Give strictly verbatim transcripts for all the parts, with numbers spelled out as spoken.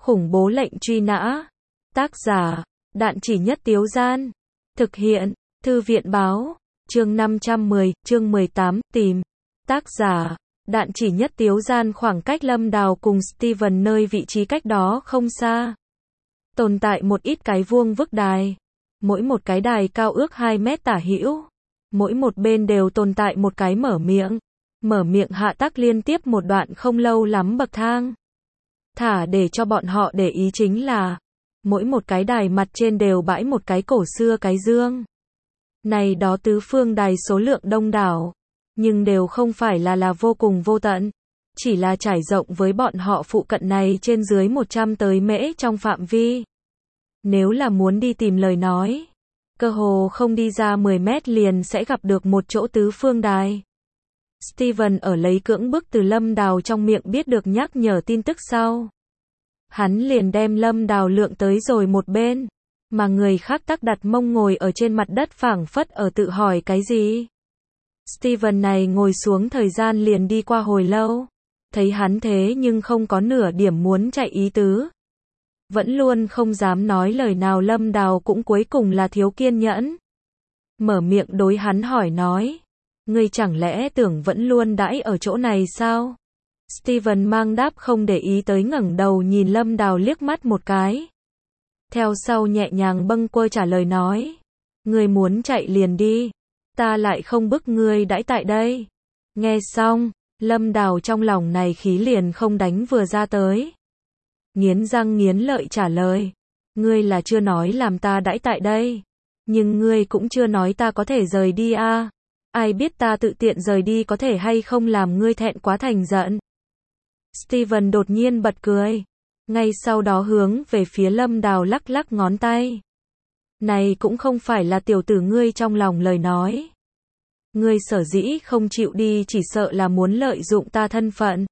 Khủng bố lệnh truy nã. Tác giả, Đạn Chỉ Nhất Tiếu Gian. Thực hiện, Thư viện Báo. Chương năm trăm mười, chương mười tám, tìm. Tác giả, Đạn Chỉ Nhất Tiếu Gian. Khoảng cách Lâm Đào cùng Steven nơi vị trí cách đó không xa. Tồn tại một ít cái vuông vức đài. Mỗi một cái đài cao ước hai mét tả hữu. Mỗi một bên đều tồn tại một cái mở miệng. Mở miệng hạ tắc liên tiếp một đoạn không lâu lắm bậc thang. Thả để cho bọn họ để ý chính là, mỗi một cái đài mặt trên đều bãi một cái cổ xưa cái dương. Này đó tứ phương đài số lượng đông đảo, nhưng đều không phải là là vô cùng vô tận, chỉ là trải rộng với bọn họ phụ cận này trên dưới một trăm tới mễ trong phạm vi. Nếu là muốn đi tìm lời nói, cơ hồ không đi ra mười mét liền sẽ gặp được một chỗ tứ phương đài. Steven ở lấy cưỡng bức từ Lâm Đào trong miệng biết được nhắc nhở tin tức sau. Hắn liền đem Lâm Đào lượng tới rồi một bên, mà người khác tắc đặt mông ngồi ở trên mặt đất phảng phất ở tự hỏi cái gì. Steven này ngồi xuống thời gian liền đi qua hồi lâu, thấy hắn thế nhưng không có nửa điểm muốn chạy ý tứ. Vẫn luôn không dám nói lời nào Lâm Đào cũng cuối cùng là thiếu kiên nhẫn. Mở miệng đối hắn hỏi nói. Ngươi chẳng lẽ tưởng vẫn luôn đãi ở chỗ này sao? Steven mang đáp không để ý tới ngẩng đầu nhìn Lâm Đào liếc mắt một cái. Theo sau nhẹ nhàng bâng quơ trả lời nói. Ngươi muốn chạy liền đi. Ta lại không bức ngươi đãi tại đây. Nghe xong, Lâm Đào trong lòng này khí liền không đánh vừa ra tới. Nghiến răng nghiến lợi trả lời. Ngươi là chưa nói làm ta đãi tại đây. Nhưng ngươi cũng chưa nói ta có thể rời đi a. À. Ai biết ta tự tiện rời đi có thể hay không làm ngươi thẹn quá thành giận. Steven đột nhiên bật cười. Ngay sau đó hướng về phía Lâm Đào lắc lắc ngón tay. Này cũng không phải là tiểu tử ngươi trong lòng lời nói. Ngươi sở dĩ không chịu đi chỉ sợ là muốn lợi dụng ta thân phận.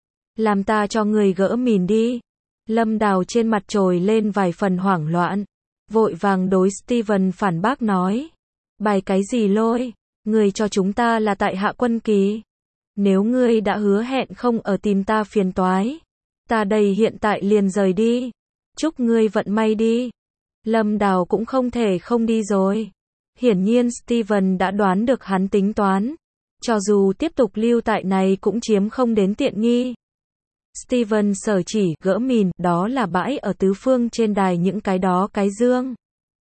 Làm ta cho ngươi gỡ mìn đi. Lâm Đào trên mặt trồi lên vài phần hoảng loạn. Vội vàng đối Steven phản bác nói. Bài cái gì lôi? Ngươi cho chúng ta là tại hạ quân kỳ. Nếu ngươi đã hứa hẹn không ở tìm ta phiền toái, ta đây hiện tại liền rời đi. Chúc ngươi vận may đi. Lâm Đào cũng không thể không đi rồi. Hiển nhiên Steven đã đoán được hắn tính toán. Cho dù tiếp tục lưu tại này cũng chiếm không đến tiện nghi. Steven sở chỉ gỡ mìn, đó là bãi ở tứ phương trên đài những cái đó cái dương.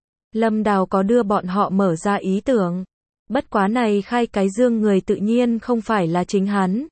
Lâm Đào có đưa bọn họ mở ra ý tưởng. Bất quá này khai cái dương người tự nhiên không phải là chính hắn.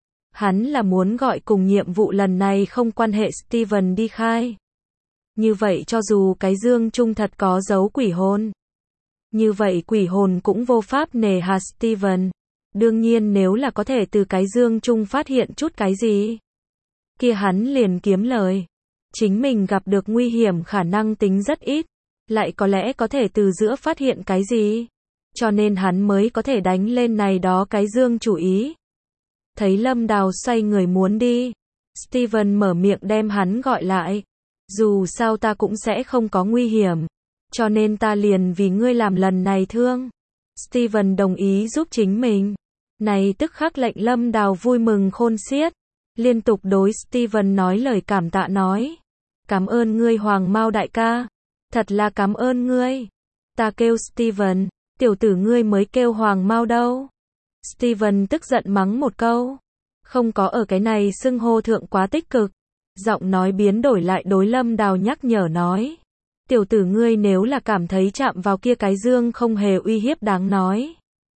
Hắn là muốn gọi cùng nhiệm vụ lần này không quan hệ Steven đi khai. Như vậy cho dù cái dương trung thật có dấu quỷ hồn. Như vậy quỷ hồn cũng vô pháp nề hà Steven. Đương nhiên nếu là có thể từ cái dương trung phát hiện chút cái gì. Kia hắn liền kiếm lời. Chính mình gặp được nguy hiểm khả năng tính rất ít. Lại có lẽ có thể từ giữa phát hiện cái gì. Cho nên hắn mới có thể đánh lên này đó cái dương chủ ý. Thấy Lâm Đào xoay người muốn đi. Steven mở miệng đem hắn gọi lại. Dù sao ta cũng sẽ không có nguy hiểm. Cho nên ta liền vì ngươi làm lần này thương. Steven đồng ý giúp chính mình. Này tức khắc lệnh Lâm Đào vui mừng khôn xiết. Liên tục đối Steven nói lời cảm tạ nói. Cảm ơn ngươi Hoàng Mao đại ca. Thật là cảm ơn ngươi. Ta kêu Steven. Tiểu tử ngươi mới kêu Hoàng Mao đâu. Steven tức giận mắng một câu. Không có ở cái này xưng hô thượng quá tích cực. Giọng nói biến đổi lại đối Lâm Đào nhắc nhở nói. Tiểu tử ngươi nếu là cảm thấy chạm vào kia cái dương không hề uy hiếp đáng nói.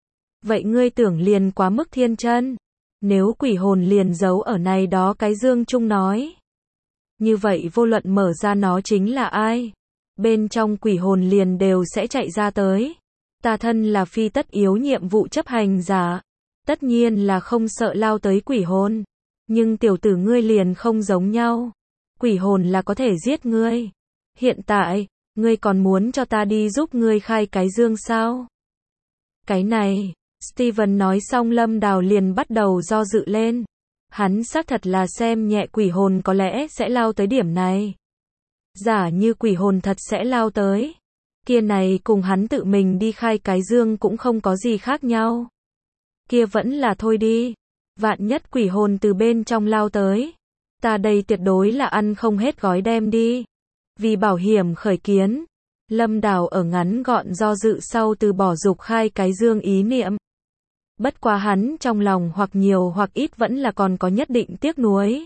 Vậy ngươi tưởng liền quá mức thiên chân. Nếu quỷ hồn liền giấu ở này đó cái dương chung nói. Như vậy vô luận mở ra nó chính là ai. Bên trong quỷ hồn liền đều sẽ chạy ra tới. Ta thân là phi tất yếu nhiệm vụ chấp hành giả. Tất nhiên là không sợ lao tới quỷ hồn. Nhưng tiểu tử ngươi liền không giống nhau. Quỷ hồn là có thể giết ngươi. Hiện tại, ngươi còn muốn cho ta đi giúp ngươi khai cái dương sao? Cái này, Steven nói xong Lâm Đào liền bắt đầu do dự lên. Hắn xác thật là xem nhẹ quỷ hồn có lẽ sẽ lao tới điểm này. Giả như quỷ hồn thật sẽ lao tới. Kia này cùng hắn tự mình đi khai cái dương cũng không có gì khác nhau. Kia vẫn là thôi đi. Vạn nhất quỷ hồn từ bên trong lao tới. Ta đây tuyệt đối là ăn không hết gói đem đi. Vì bảo hiểm khởi kiến, Lâm Đào ở ngắn gọn do dự sau từ bỏ dục khai cái dương ý niệm. Bất quá hắn trong lòng hoặc nhiều hoặc ít vẫn là còn có nhất định tiếc nuối.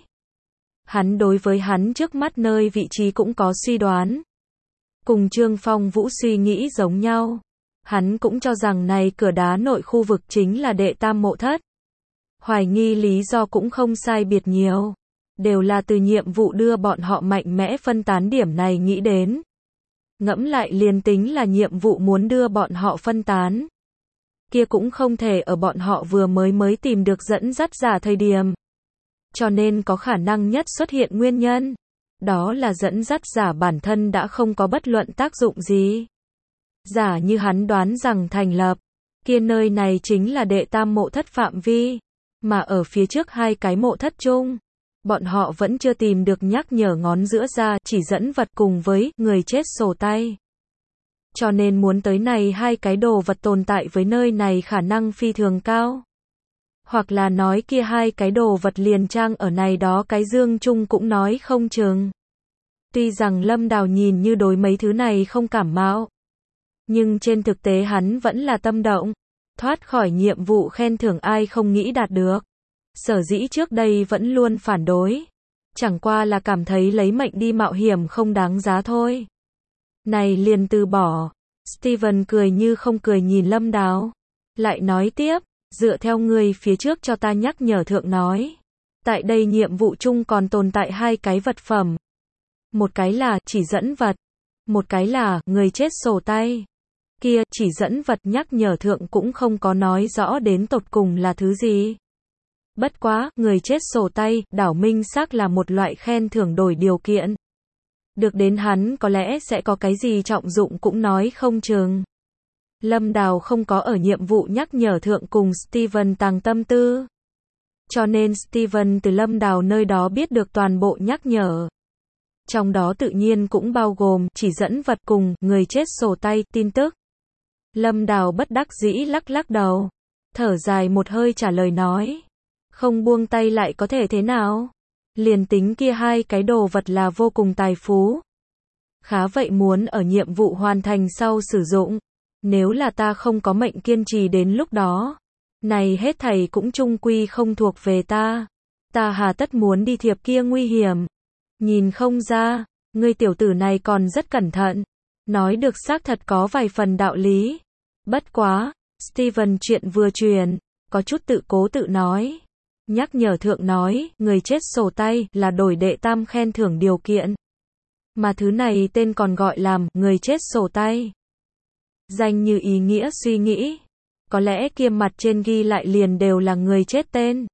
Hắn đối với hắn trước mắt nơi vị trí cũng có suy đoán. Cùng Trương Phong Vũ suy nghĩ giống nhau. Hắn cũng cho rằng này cửa đá nội khu vực chính là đệ tam mộ thất. Hoài nghi lý do cũng không sai biệt nhiều. Đều là từ nhiệm vụ đưa bọn họ mạnh mẽ phân tán điểm này nghĩ đến. Ngẫm lại liền tính là nhiệm vụ muốn đưa bọn họ phân tán. Kia cũng không thể ở bọn họ vừa mới mới tìm được dẫn dắt giả thời điểm. Cho nên có khả năng nhất xuất hiện nguyên nhân. Đó là dẫn dắt giả bản thân đã không có bất luận tác dụng gì. Giả như hắn đoán rằng thành lập, kia nơi này chính là đệ tam mộ thất phạm vi. Mà ở phía trước hai cái mộ thất chung, bọn họ vẫn chưa tìm được nhắc nhở ngón giữa ra chỉ dẫn vật cùng với người chết sổ tay. Cho nên muốn tới này hai cái đồ vật tồn tại với nơi này khả năng phi thường cao. Hoặc là nói kia hai cái đồ vật liền trang ở này đó cái dương chung cũng nói không chừng. Tuy rằng Lâm Đào nhìn như đối mấy thứ này không cảm mạo, nhưng trên thực tế hắn vẫn là tâm động. Thoát khỏi nhiệm vụ khen thưởng ai không nghĩ đạt được. Sở dĩ trước đây vẫn luôn phản đối. Chẳng qua là cảm thấy lấy mệnh đi mạo hiểm không đáng giá thôi. Này liền từ bỏ. Steven cười như không cười nhìn Lâm Đào. Lại nói tiếp, dựa theo người phía trước cho ta nhắc nhở thượng nói. Tại đây nhiệm vụ chung còn tồn tại hai cái vật phẩm. Một cái là chỉ dẫn vật. Một cái là người chết sổ tay. Kia chỉ dẫn vật nhắc nhở thượng cũng không có nói rõ đến tột cùng là thứ gì. Bất quá, người chết sổ tay, đảo minh xác là một loại khen thưởng đổi điều kiện. Được đến hắn có lẽ sẽ có cái gì trọng dụng cũng nói không chừng. Lâm Đào không có ở nhiệm vụ nhắc nhở thượng cùng Steven tàng tâm tư. Cho nên Steven từ Lâm Đào nơi đó biết được toàn bộ nhắc nhở. Trong đó tự nhiên cũng bao gồm chỉ dẫn vật cùng người chết sổ tay tin tức. Lâm Đào bất đắc dĩ lắc lắc đầu. Thở dài một hơi trả lời nói. Không buông tay lại có thể thế nào? Liền tính kia hai cái đồ vật là vô cùng tài phú. Khá vậy muốn ở nhiệm vụ hoàn thành sau sử dụng. Nếu là ta không có mệnh kiên trì đến lúc đó. Này hết thảy cũng chung quy không thuộc về ta. Ta hà tất muốn đi thiệp kia nguy hiểm. Nhìn không ra, ngươi tiểu tử này còn rất cẩn thận. Nói được xác thật có vài phần đạo lý. Bất quá, Steven chuyện vừa truyền, có chút tự cố tự nói. Nhắc nhở thượng nói, người chết sổ tay là đổi đệ tam khen thưởng điều kiện. Mà thứ này tên còn gọi làm người chết sổ tay. Danh như ý nghĩa suy nghĩ. Có lẽ kia mặt trên ghi lại liền đều là người chết tên.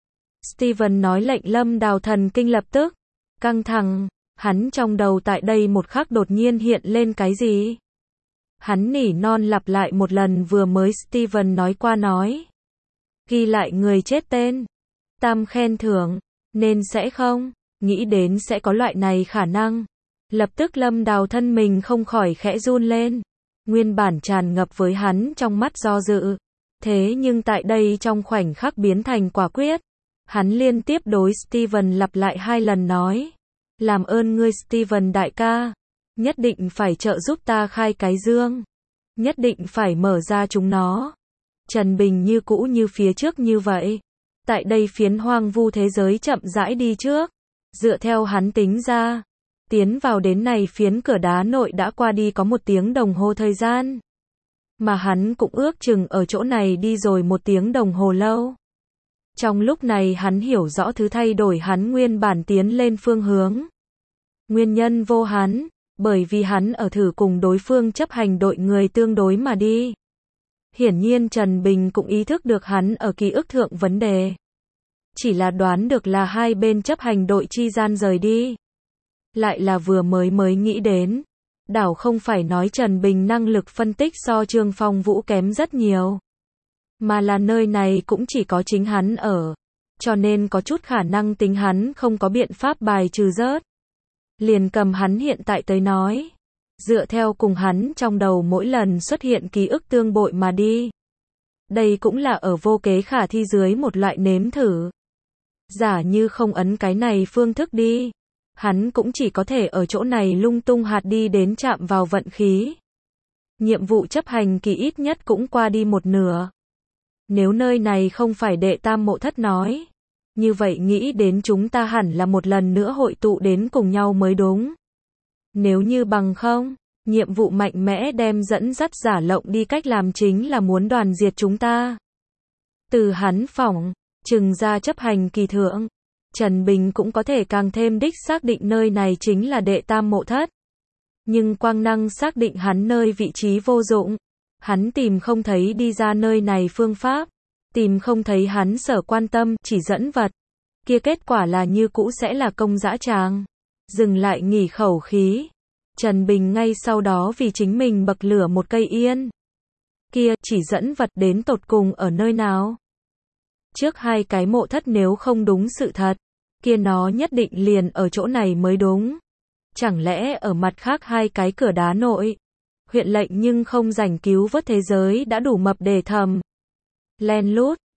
Steven nói lệnh Lâm Đào thần kinh lập tức căng thẳng. Hắn trong đầu tại đây một khắc đột nhiên hiện lên cái gì? Hắn nỉ non lặp lại một lần vừa mới Steven nói qua nói. Ghi lại người chết tên. Tam khen thưởng. Nên sẽ không. Nghĩ đến sẽ có loại này khả năng. Lập tức Lâm Đào thân mình không khỏi khẽ run lên. Nguyên bản tràn ngập với hắn trong mắt do dự. Thế nhưng tại đây trong khoảnh khắc biến thành quả quyết. Hắn liên tiếp đối Steven lặp lại hai lần nói. Làm ơn ngươi Steven đại ca. Nhất định phải trợ giúp ta khai cái dương. Nhất định phải mở ra chúng nó. Trần Bình như cũ như phía trước như vậy. Tại đây phiến hoang vu thế giới chậm rãi đi trước. Dựa theo hắn tính ra. Tiến vào đến này phiến cửa đá nội đã qua đi có một tiếng đồng hồ thời gian. Mà hắn cũng ước chừng ở chỗ này đi rồi một tiếng đồng hồ lâu. Trong lúc này hắn hiểu rõ thứ thay đổi hắn nguyên bản tiến lên phương hướng. Nguyên nhân vô hắn, bởi vì hắn ở thử cùng đối phương chấp hành đội người tương đối mà đi. Hiển nhiên Trần Bình cũng ý thức được hắn ở ký ức thượng vấn đề. Chỉ là đoán được là hai bên chấp hành đội chi gian rời đi. Lại là vừa mới mới nghĩ đến. Đảo không phải nói Trần Bình năng lực phân tích so Trương Phong Vũ kém rất nhiều. Mà là nơi này cũng chỉ có chính hắn ở. Cho nên có chút khả năng tính hắn không có biện pháp bài trừ rớt. Liền cầm hắn hiện tại tới nói. Dựa theo cùng hắn trong đầu mỗi lần xuất hiện ký ức tương bội mà đi. Đây cũng là ở vô kế khả thi dưới một loại nếm thử. Giả như không ấn cái này phương thức đi, hắn cũng chỉ có thể ở chỗ này lung tung hạt đi đến chạm vào vận khí. Nhiệm vụ chấp hành kỳ ít nhất cũng qua đi một nửa. Nếu nơi này không phải đệ tam mộ thất nói, như vậy nghĩ đến chúng ta hẳn là một lần nữa hội tụ đến cùng nhau mới đúng. Nếu như bằng không, nhiệm vụ mạnh mẽ đem dẫn dắt giả lộng đi cách làm chính là muốn đoàn diệt chúng ta. Từ hắn phỏng, chừng ra chấp hành kỳ thượng, Trần Bình cũng có thể càng thêm đích xác định nơi này chính là đệ tam mộ thất. Nhưng quang năng xác định hắn nơi vị trí vô dụng. Hắn tìm không thấy đi ra nơi này phương pháp. Tìm không thấy hắn sở quan tâm, chỉ dẫn vật. Kia kết quả là như cũ sẽ là công dã tràng. Dừng lại nghỉ khẩu khí. Trần Bình ngay sau đó vì chính mình bậc lửa một cây yên. Kia, chỉ dẫn vật đến tột cùng ở nơi nào? Trước hai cái mộ thất nếu không đúng sự thật, kia nó nhất định liền ở chỗ này mới đúng. Chẳng lẽ ở mặt khác hai cái cửa đá nội, huyện lệnh nhưng không rảnh cứu vớt thế giới đã đủ mập để thầm. Len lút,